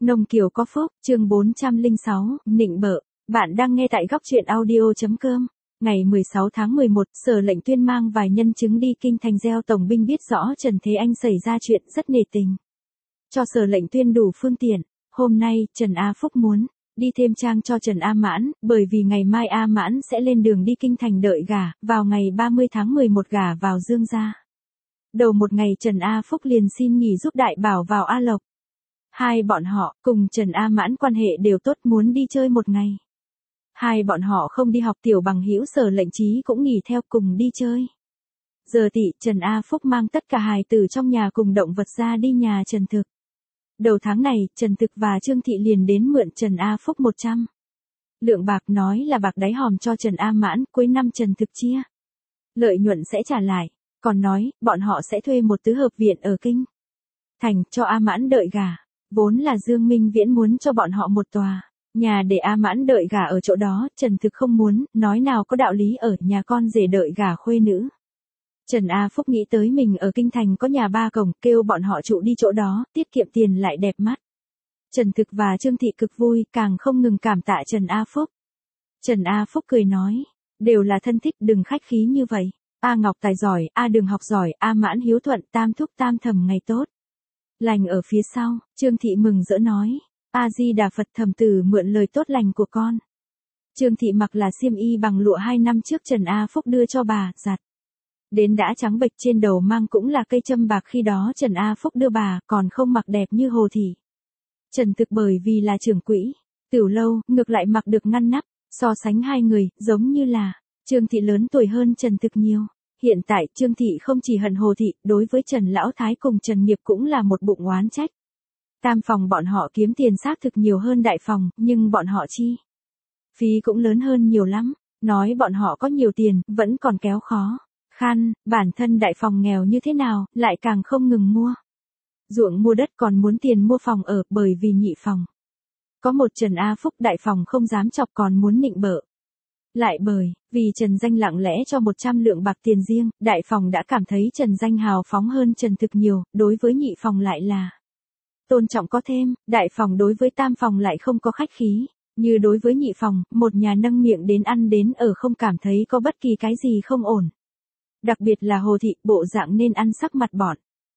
Nông Kiều có phúc, chương 406, nịnh bợ. Bạn đang nghe tại góc truyện audio.com. Ngày 16 tháng 11, Sở Lệnh Tuyên mang vài nhân chứng đi kinh thành gieo tổng binh biết rõ Trần Thế Anh xảy ra chuyện rất nể tình. Cho Sở Lệnh Tuyên đủ phương tiện. Hôm nay, Trần A Phúc muốn đi thêm trang cho Trần A Mãn, bởi vì ngày mai A Mãn sẽ lên đường đi kinh thành đợi gả, vào ngày 30 tháng 11 gả vào Dương gia. Đầu một ngày Trần A Phúc liền xin nghỉ giúp đại bảo vào A Lộc. Hai bọn họ cùng Trần A Mãn quan hệ đều tốt, muốn đi chơi một ngày. Hai bọn họ không đi học, tiểu bằng hữu Sở Lệnh Chí cũng nghỉ theo cùng đi chơi. Giờ tị Trần A Phúc mang tất cả hài tử trong nhà cùng động vật ra đi nhà Trần Thực. Đầu tháng này, Trần Thực và Trương Thị liền đến mượn Trần A Phúc 100 lượng bạc, nói là bạc đáy hòm cho Trần A Mãn, cuối năm Trần Thực chia lợi nhuận sẽ trả lại, còn nói bọn họ sẽ thuê một tứ hợp viện ở kinh thành cho A Mãn đợi gả. Vốn là Dương Minh Viễn muốn cho bọn họ một tòa nhà để A Mãn đợi gả ở chỗ đó, Trần Thực không muốn, nói nào có đạo lý ở nhà con rể đợi gả khuê nữ. Trần A Phúc nghĩ tới mình ở kinh thành có nhà 3 cổng, kêu bọn họ trụ đi chỗ đó, tiết kiệm tiền lại đẹp mắt. Trần Thực và Trương Thị cực vui, càng không ngừng cảm tạ Trần A Phúc. Trần A Phúc cười nói, đều là thân thích, đừng khách khí như vậy. A Ngọc tài giỏi, A Đường học giỏi, A Mãn hiếu thuận, tam thúc tam thẩm ngày tốt lành ở phía sau. Trương Thị mừng rỡ nói, A Di Đà Phật, thẩm tử mượn lời tốt lành của con. Trương Thị mặc là xiêm y bằng lụa 2 năm trước Trần A Phúc đưa cho bà giặt, đến đã trắng bệch, trên đầu mang cũng là cây châm bạc, khi đó Trần A Phúc đưa bà còn không mặc đẹp như Hồ Thị. Trần Thực bởi vì là trưởng quỹ Tiểu Lâu, ngược lại mặc được ngăn nắp, so sánh hai người, giống như là Trương Thị lớn tuổi hơn Trần Thực nhiều. Hiện tại Trương Thị không chỉ hận Hồ Thị, đối với Trần Lão Thái cùng Trần Nghiệp cũng là một bụng oán trách. Tam phòng bọn họ kiếm tiền xác thực nhiều hơn đại phòng, nhưng bọn họ chi phí cũng lớn hơn nhiều lắm. Nói bọn họ có nhiều tiền, vẫn còn kéo khó khăn, bản thân đại phòng nghèo như thế nào, lại càng không ngừng mua ruộng mua đất, còn muốn tiền mua phòng ở, bởi vì nhị phòng có một Trần A Phúc, đại phòng không dám chọc, còn muốn nịnh bợ. Lại bởi vì Trần Danh lặng lẽ cho 100 lượng bạc tiền riêng, đại phòng đã cảm thấy Trần Danh hào phóng hơn Trần Thực nhiều, đối với nhị phòng lại là tôn trọng có thêm, đại phòng đối với tam phòng lại không có khách khí. Như đối với nhị phòng, một nhà nâng miệng đến ăn đến ở, không cảm thấy có bất kỳ cái gì không ổn. Đặc biệt là Hồ Thị, bộ dạng nên ăn sắc mặt bọn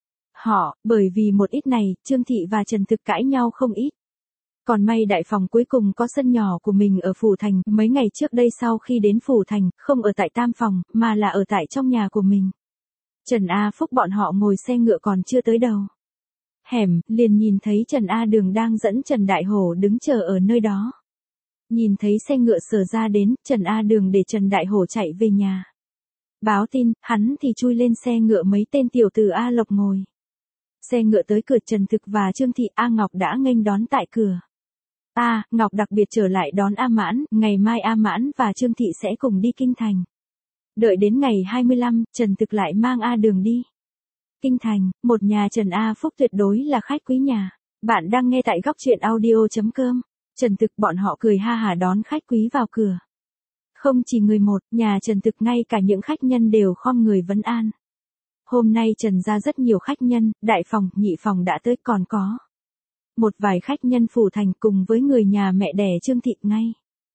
họ, bởi vì một ít này, Trương Thị và Trần Thực cãi nhau không ít. Còn may đại phòng cuối cùng có sân nhỏ của mình ở Phủ Thành, mấy ngày trước đây sau khi đến Phủ Thành, không ở tại tam phòng, mà là ở tại trong nhà của mình. Trần A Phúc bọn họ ngồi xe ngựa còn chưa tới đầu hẻm, liền nhìn thấy Trần A Đường đang dẫn Trần Đại Hổ đứng chờ ở nơi đó. Nhìn thấy xe ngựa Sở ra đến, Trần A Đường để Trần Đại Hổ chạy về nhà báo tin, hắn thì chui lên xe ngựa, mấy tên tiểu tử A Lộc ngồi xe ngựa tới cửa. Trần Thực và Trương Thị, A Ngọc đã nghênh đón tại cửa. A Ngọc đặc biệt trở lại đón A Mãn, ngày mai A Mãn và Trương Thị sẽ cùng đi kinh thành. Đợi đến ngày 25, Trần Thực lại mang A Đường đi kinh thành, một nhà Trần A Phúc tuyệt đối là khách quý nhà. Bạn đang nghe tại góc truyện audio.com. Trần Thực bọn họ cười ha hả đón khách quý vào cửa. Không chỉ người một, nhà Trần Thực ngay cả những khách nhân đều khom người vấn an. Hôm nay Trần ra rất nhiều khách nhân, đại phòng, nhị phòng đã tới, còn có một vài khách nhân Phủ Thành cùng với người nhà mẹ đẻ Trương Thị ngay.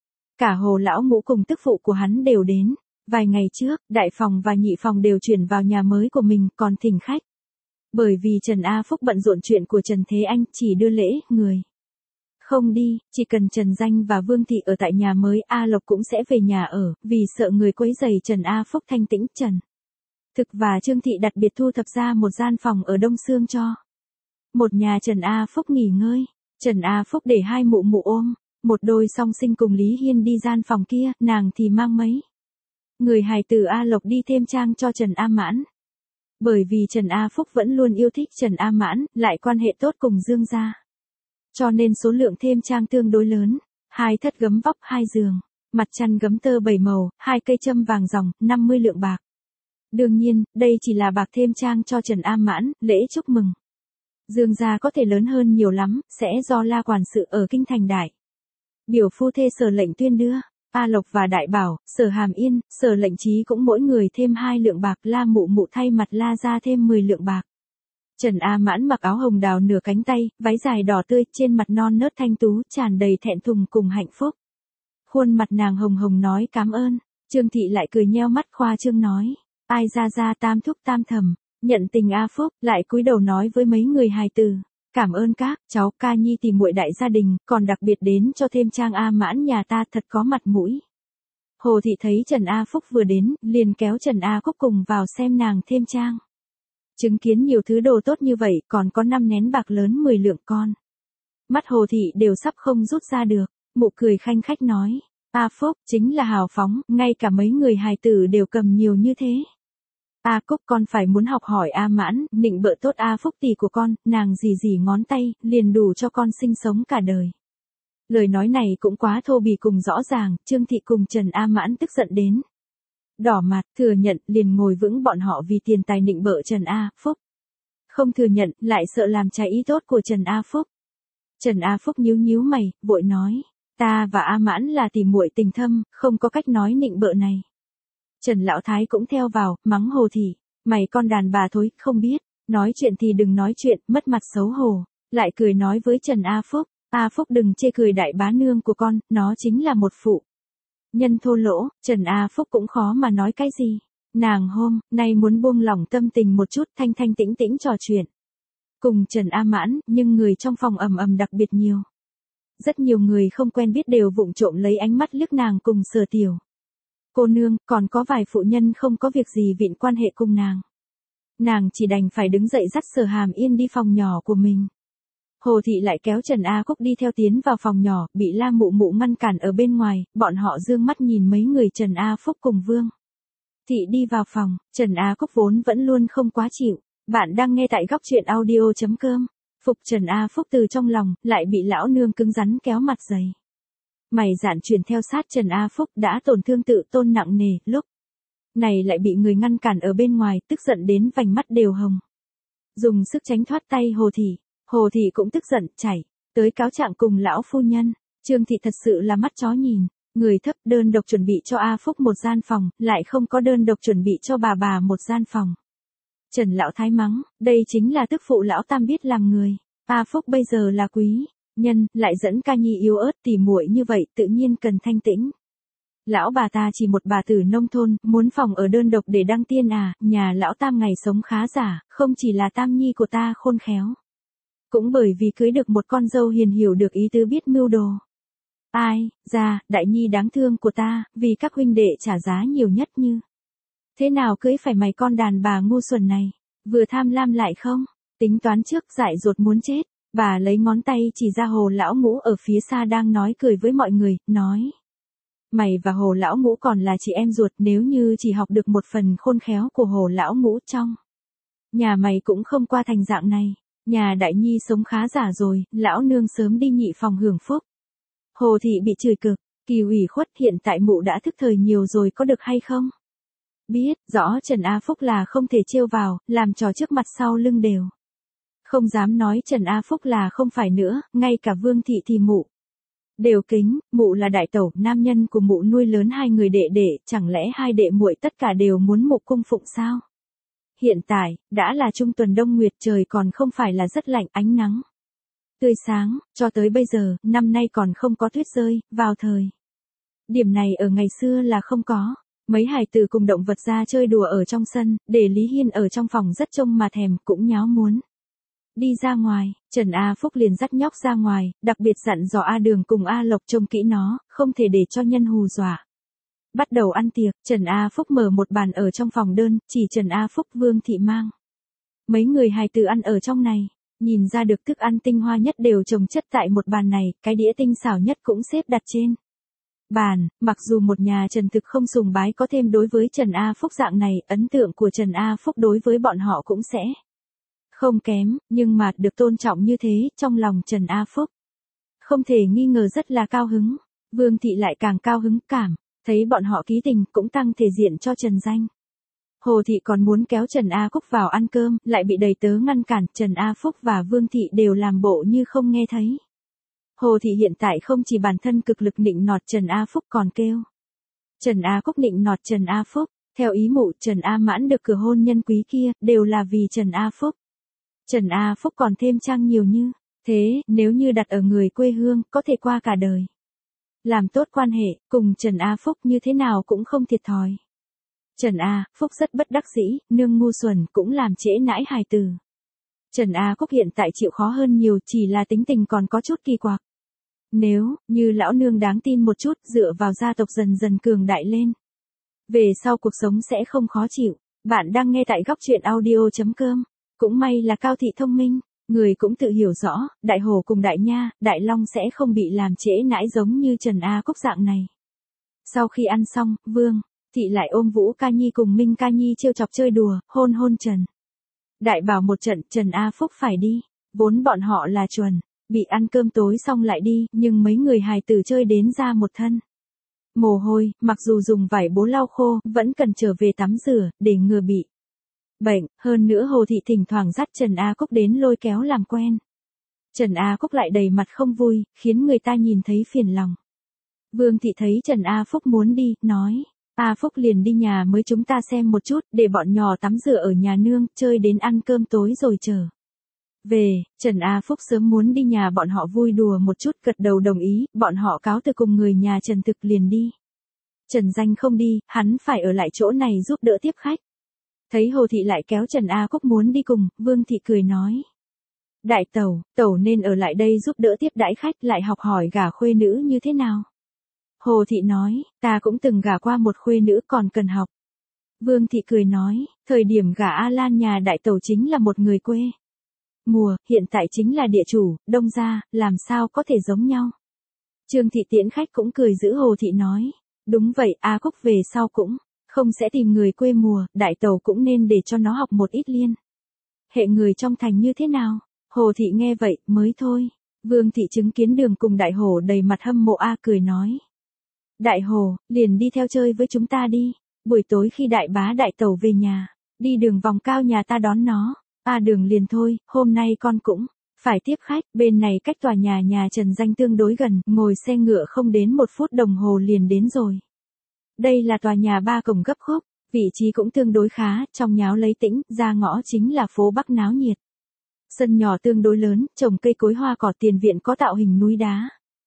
Cả Hồ lão ngũ cùng tức phụ của hắn đều đến. Vài ngày trước, đại phòng và nhị phòng đều chuyển vào nhà mới của mình, còn thỉnh khách. Bởi vì Trần A Phúc bận rộn chuyện của Trần Thế Anh, chỉ đưa lễ, người không đi, chỉ cần Trần Danh và Vương Thị ở tại nhà mới, A Lộc cũng sẽ về nhà ở, vì sợ người quấy rầy Trần A Phúc thanh tĩnh. Trần Thực và Trương Thị đặc biệt thu thập ra một gian phòng ở Đông Xương cho một nhà Trần A Phúc nghỉ ngơi. Trần A Phúc để hai mụ mụ ôm một đôi song sinh cùng Lý Hiên đi gian phòng kia, nàng thì mang mấy người hài tử A Lộc đi thêm trang cho Trần A Mãn. Bởi vì Trần A Phúc vẫn luôn yêu thích Trần A Mãn, lại quan hệ tốt cùng Dương gia, cho nên số lượng thêm trang tương đối lớn. 2 thất gấm vóc, 2 giường, mặt chăn gấm tơ 7 màu, 2 cây châm vàng ròng, 50 lượng bạc. Đương nhiên, đây chỉ là bạc thêm trang cho Trần A Mãn, lễ chúc mừng Dương gia có thể lớn hơn nhiều lắm, sẽ do La quản sự ở kinh thành đại biểu phu thê Sở Lệnh Tuyên đưa. A Lộc và Đại Bảo, Sở Hàm Yên, Sở Lệnh Chí cũng mỗi người thêm 2 lượng bạc, La mụ mụ thay mặt La ra thêm 10 lượng bạc. Trần A Mãn mặc áo hồng đào nửa cánh tay, váy dài đỏ tươi, trên mặt non nớt thanh tú, tràn đầy thẹn thùng cùng hạnh phúc. Khuôn mặt nàng hồng hồng nói cảm ơn. Trương Thị lại cười nheo mắt khoa trương nói. Ai ra ra tam thúc tam thầm, nhận tình A Phúc, lại cúi đầu nói với mấy người hài tử. Cảm ơn các cháu ca nhi tìm muội đại gia đình, còn đặc biệt đến cho thêm Trang A Mãn nhà ta thật có mặt mũi. Hồ Thị thấy Trần A Phúc vừa đến, liền kéo Trần A Phúc cùng vào xem nàng thêm trang. Chứng kiến nhiều thứ đồ tốt như vậy, còn có 5 nén bạc lớn 10 lượng con. Mắt Hồ Thị đều sắp không rút ra được, mụ cười khanh khách nói. A Phúc, chính là hào phóng, ngay cả mấy người hài tử đều cầm nhiều như thế. A Cúc con phải muốn học hỏi A Mãn, nịnh bợ tốt A Phúc tỷ của con, nàng gì ngón tay, liền đủ cho con sinh sống cả đời. Lời nói này cũng quá thô bỉ cùng rõ ràng, Trương Thị cùng Trần A Mãn tức giận đến. Đỏ mặt, thừa nhận, liền ngồi vững bọn họ vì tiền tài nịnh bợ Trần A Phúc. Không thừa nhận, lại sợ làm trái ý tốt của Trần A Phúc. Trần A Phúc nhíu mày, vội nói. Ta và A Mãn là tỉ muội tình thâm, không có cách nói nịnh bợ này. Trần Lão Thái cũng theo vào, mắng Hồ Thị. Mày con đàn bà thối, không biết. Nói chuyện thì đừng nói chuyện, mất mặt xấu hổ. Lại cười nói với Trần A Phúc. A Phúc đừng chê cười đại bá nương của con, nó chính là một phụ nhân thô lỗ. Trần A Phúc cũng khó mà nói cái gì. Nàng hôm nay muốn buông lỏng tâm tình một chút, thanh tĩnh tĩnh trò chuyện cùng Trần A Mãn, nhưng người trong phòng ầm đặc biệt nhiều. Rất nhiều người không quen biết đều vụng trộm lấy ánh mắt liếc nàng cùng Sở Tiểu cô nương, còn có vài phụ nhân không có việc gì vịn quan hệ cùng nàng. Nàng chỉ đành phải đứng dậy dắt Sở Hàm Yên đi phòng nhỏ của mình. Hồ Thị lại kéo Trần A Cúc đi theo tiến vào phòng nhỏ, bị La Mụ Mụ ngăn cản ở bên ngoài, bọn họ dương mắt nhìn mấy người Trần A Phúc cùng Vương Thị đi vào phòng. Trần A Cúc vốn vẫn luôn không quá chịu. Bạn đang nghe tại góc truyện audio.com. Phục Trần A Phúc từ trong lòng, lại bị lão nương cứng rắn kéo mặt dày. Mày dạn truyền theo sát Trần A Phúc đã tổn thương tự tôn nặng nề, lúc này lại bị người ngăn cản ở bên ngoài, tức giận đến vành mắt đều hồng. Dùng sức tránh thoát tay Hồ Thị. Hồ Thị cũng tức giận, chảy tới cáo trạng cùng lão phu nhân. Trương Thị thật sự là mắt chó nhìn, người thấp đơn độc chuẩn bị cho A Phúc một gian phòng, lại không có đơn độc chuẩn bị cho bà một gian phòng. Trần Lão Thái mắng, đây chính là tức phụ lão tam biết làm người. A Phúc bây giờ là quý nhân, lại dẫn ca nhi yếu ớt tỉ muội như vậy, tự nhiên cần thanh tĩnh. Lão bà ta chỉ một bà tử nông thôn, muốn phòng ở đơn độc để đăng tiên à, nhà lão tam ngày sống khá giả, không chỉ là tam nhi của ta khôn khéo. Cũng bởi vì cưới được một con dâu hiền hiểu được ý tứ biết mưu đồ. Ai, ra, đại nhi đáng thương của ta, vì các huynh đệ trả giá nhiều nhất như. Thế nào cưới phải mày con đàn bà ngu xuẩn này, vừa tham lam lại không, tính toán trước dại dột muốn chết. Bà lấy ngón tay chỉ ra Hồ Lão Ngũ ở phía xa đang nói cười với mọi người, nói. Mày và Hồ Lão Ngũ còn là chị em ruột, nếu như chỉ học được một phần khôn khéo của Hồ Lão Ngũ trong nhà mày cũng không qua thành dạng này. Nhà đại nhi sống khá giả rồi, lão nương sớm đi nhị phòng hưởng phúc. Hồ Thị bị chửi cực, kỳ ủy khuất, hiện tại mụ đã thức thời nhiều rồi có được hay không? Biết, rõ Trần A Phúc là không thể trêu vào, làm trò trước mặt sau lưng đều. Không dám nói Trần A Phúc là không phải nữa, ngay cả Vương Thị thì mụ đều kính. Mụ là đại tẩu, nam nhân của mụ nuôi lớn 2 người đệ, chẳng lẽ 2 đệ muội tất cả đều muốn mụ cung phụng sao? Hiện tại, đã là trung tuần đông nguyệt, trời còn không phải là rất lạnh, ánh nắng tươi sáng, cho tới bây giờ, năm nay còn không có tuyết rơi, vào thời điểm này ở ngày xưa là không có. Mấy hài tử cùng động vật ra chơi đùa ở trong sân, để Lý Hiên ở trong phòng rất trông mà thèm, cũng nháo muốn đi ra ngoài. Trần A Phúc liền dắt nhóc ra ngoài, đặc biệt dặn dò A Đường cùng A Lộc trông kỹ nó, không thể để cho nhân hù dọa. Bắt đầu ăn tiệc, Trần A Phúc mở một bàn ở trong phòng đơn, chỉ Trần A Phúc, Vương Thị mang mấy người hài tử ăn ở trong này, nhìn ra được thức ăn tinh hoa nhất đều chồng chất tại một bàn này, cái đĩa tinh xảo nhất cũng xếp đặt trên bàn. Mặc dù một nhà Trần thực không sùng bái có thêm đối với Trần A Phúc dạng này, ấn tượng của Trần A Phúc đối với bọn họ cũng sẽ không kém, nhưng mà được tôn trọng như thế, trong lòng Trần A Phúc không thể nghi ngờ rất là cao hứng. Vương Thị lại càng cao hứng, cảm thấy bọn họ ký tình cũng tăng thể diện cho Trần danh. Hồ Thị còn muốn kéo Trần A Phúc vào ăn cơm, lại bị đầy tớ ngăn cản. Trần A Phúc và Vương Thị đều làm bộ như không nghe thấy. Hồ Thị hiện tại không chỉ bản thân cực lực nịnh nọt Trần A Phúc còn kêu Trần A Phúc nịnh nọt Trần A Phúc. Theo ý mụ, Trần A Mãn được cửa hôn nhân quý kia, đều là vì Trần A Phúc. Trần A Phúc còn thêm trang nhiều như thế, nếu như đặt ở người quê hương, có thể qua cả đời. Làm tốt quan hệ, cùng Trần A Phúc như thế nào cũng không thiệt thòi. Trần A Phúc rất bất đắc dĩ, nương ngu xuẩn cũng làm trễ nãi hài tử. Trần A Phúc hiện tại chịu khó hơn nhiều, chỉ là tính tình còn có chút kỳ quặc. Nếu như lão nương đáng tin một chút, dựa vào gia tộc dần dần cường đại lên, về sau cuộc sống sẽ không khó chịu. Bạn đang nghe tại góc truyện audio.com. Cũng may là Cao Thị thông minh, người cũng tự hiểu rõ, Đại Hồ cùng Đại Nha, Đại Long sẽ không bị làm trễ nãi giống như Trần A Cúc dạng này. Sau khi ăn xong, Vương Thị lại ôm Vũ Ca Nhi cùng Minh Ca Nhi trêu chọc chơi đùa, hôn hôn Trần Đại Bảo một trận. Trần A Phúc phải đi, vốn bọn họ là chuẩn bị ăn cơm tối xong lại đi, nhưng mấy người hài tử chơi đến ra một thân mồ hôi, mặc dù dùng vải bố lau khô, vẫn cần trở về tắm rửa, để ngừa bị bệnh. Hơn nữa Hồ Thị thỉnh thoảng dắt Trần A Cúc đến lôi kéo làm quen. Trần A Cúc lại đầy mặt không vui, khiến người ta nhìn thấy phiền lòng. Vương Thị thấy Trần A Phúc muốn đi, nói, A Phúc liền đi nhà mới chúng ta xem một chút, để bọn nhỏ tắm rửa ở nhà nương, chơi đến ăn cơm tối rồi trở về. Trần A Phúc sớm muốn đi nhà bọn họ vui đùa một chút, gật đầu đồng ý, bọn họ cáo từ cùng người nhà Trần Thực liền đi. Trần Danh không đi, hắn phải ở lại chỗ này giúp đỡ tiếp khách. Thấy Hồ Thị lại kéo Trần A Cúc muốn đi cùng, Vương Thị cười nói, Đại tẩu nên ở lại đây giúp đỡ tiếp đãi khách, lại học hỏi gả khuê nữ như thế nào. Hồ Thị nói, ta cũng từng gả qua một khuê nữ còn cần học. Vương Thị cười nói, thời điểm gả A Lan nhà đại tẩu chính là một người quê mùa, hiện tại chính là địa chủ, đông gia, làm sao có thể giống nhau. Trương Thị tiễn khách cũng cười giữ Hồ Thị nói, đúng vậy, A Cúc về sau cũng không sẽ tìm người quê mùa, đại tẩu cũng nên để cho nó học một ít liên hệ người trong thành như thế nào. Hồ Thị nghe vậy, mới thôi. Vương Thị chứng kiến Đường cùng Đại Hồ đầy mặt hâm mộ cười nói, Đại Hồ, liền đi theo chơi với chúng ta đi, buổi tối khi đại bá đại tẩu về nhà, đi đường vòng cao nhà ta đón nó. Đường liền thôi, hôm nay con cũng phải tiếp khách, bên này cách tòa nhà Trần Danh tương đối gần, ngồi xe ngựa không đến 1 phút đồng hồ liền đến rồi. Đây là tòa nhà 3 cổng gấp khúc, vị trí cũng tương đối khá, trong nháo lấy tĩnh, ra ngõ chính là phố Bắc náo nhiệt. Sân nhỏ tương đối lớn, trồng cây cối hoa cỏ, tiền viện có tạo hình núi đá.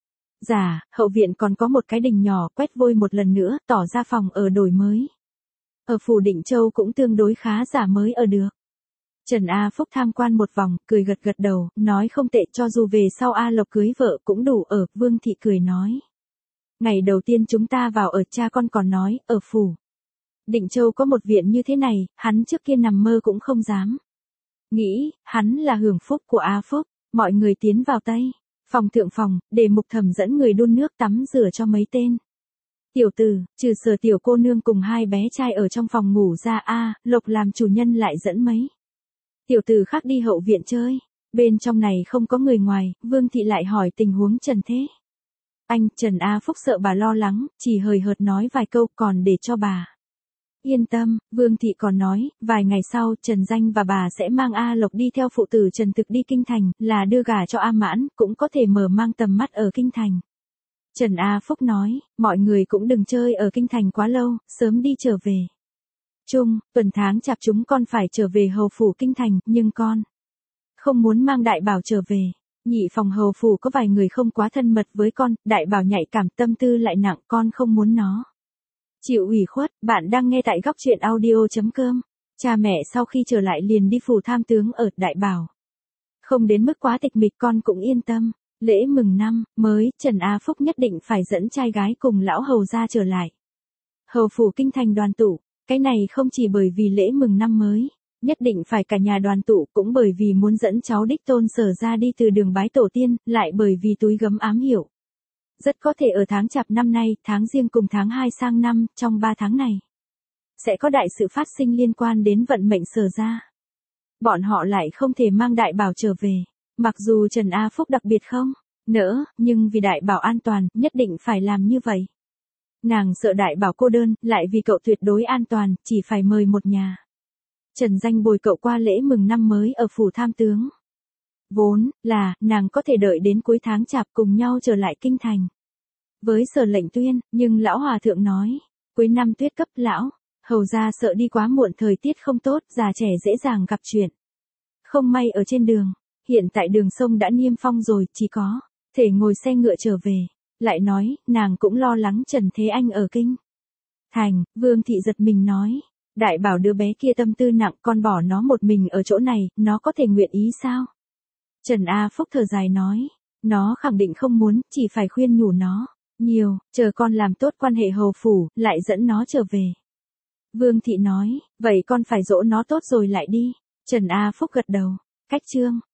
Hậu viện còn có một cái đình nhỏ, quét vôi một lần nữa, tỏ ra phòng ở đổi mới. Ở phủ Định Châu cũng tương đối khá giả mới ở được. Trần A Phúc tham quan một vòng, cười gật gật đầu, nói không tệ, cho dù về sau A Lộc cưới vợ cũng đủ ở. Vương Thị cười nói, ngày đầu tiên chúng ta vào ở, cha con còn nói, ở phủ Định Châu có một viện như thế này, hắn trước kia nằm mơ cũng không dám nghĩ, hắn là hưởng phúc của A Phúc. Mọi người tiến vào Tây phòng thượng phòng, để Mục Thẩm dẫn người đun nước tắm rửa cho mấy tên tiểu tử, trừ Sở tiểu cô nương cùng 2 bé trai ở trong phòng ngủ ra. Lộc làm chủ nhân lại dẫn mấy tiểu tử khác đi hậu viện chơi. Bên trong này không có người ngoài, Vương Thị lại hỏi tình huống Trần thế. Anh, Trần A Phúc sợ bà lo lắng, chỉ hời hợt nói vài câu, còn để cho bà yên tâm. Vương Thị còn nói, vài ngày sau, Trần Danh và bà sẽ mang A Lộc đi theo phụ tử Trần Thực đi kinh thành, là đưa gả cho A Mãn, cũng có thể mở mang tầm mắt ở kinh thành. Trần A Phúc nói, mọi người cũng đừng chơi ở kinh thành quá lâu, sớm đi trở về. Tuần tháng chạp chúng con phải trở về hầu phủ kinh thành, nhưng con không muốn mang Đại Bảo trở về. Nhị phòng hầu phủ có vài người không quá thân mật với con, Đại Bảo nhạy cảm, tâm tư lại nặng, con không muốn nó chịu ủy khuất. Bạn đang nghe tại góc truyện audio.com. Cha mẹ sau khi trở lại liền đi phủ tham tướng ở. Đại Bảo không đến mức quá tịch mịch, con cũng yên tâm. Lễ mừng năm mới, Trần A Phúc nhất định phải dẫn trai gái cùng lão hầu ra trở lại hầu phủ kinh thành đoàn tụ. Cái này không chỉ bởi vì lễ mừng năm mới, nhất định phải cả nhà đoàn tụ, cũng bởi vì muốn dẫn cháu đích tôn Sở ra đi từ đường bái tổ tiên, lại bởi vì túi gấm ám hiệu. Rất có thể ở tháng chạp năm nay, tháng Giêng cùng tháng 2 sang năm, trong 3 tháng này, sẽ có đại sự phát sinh liên quan đến vận mệnh Sở ra. Bọn họ lại không thể mang Đại Bảo trở về. Mặc dù Trần A Phúc đặc biệt không nỡ, nhưng vì Đại Bảo an toàn, nhất định phải làm như vậy. Nàng sợ Đại Bảo cô đơn, lại vì cậu tuyệt đối an toàn, chỉ phải mời một nhà Trần Danh bồi cậu qua lễ mừng năm mới ở phủ tham tướng. Vốn là, nàng có thể đợi đến cuối tháng chạp cùng nhau trở lại kinh thành với Sở Lệnh Tuyên, nhưng lão hòa thượng nói, cuối năm tuyết cấp, lão hầu ra sợ đi quá muộn, thời tiết không tốt, già trẻ dễ dàng gặp chuyện Không may ở trên đường, hiện tại đường sông đã niêm phong rồi, chỉ có thể ngồi xe ngựa trở về. Lại nói, nàng cũng lo lắng Trần Thế Anh ở kinh thành. Vương thị giật mình nói, đại bảo đứa bé kia tâm tư nặng, con bỏ nó một mình ở chỗ này, nó có thể nguyện ý sao? Trần A Phúc thở dài nói, nó khẳng định không muốn, chỉ phải khuyên nhủ nó nhiều, chờ con làm tốt quan hệ hầu phủ, lại dẫn nó trở về. Vương thị nói, vậy con phải dỗ nó tốt rồi lại đi. Trần A Phúc gật đầu. Cách chương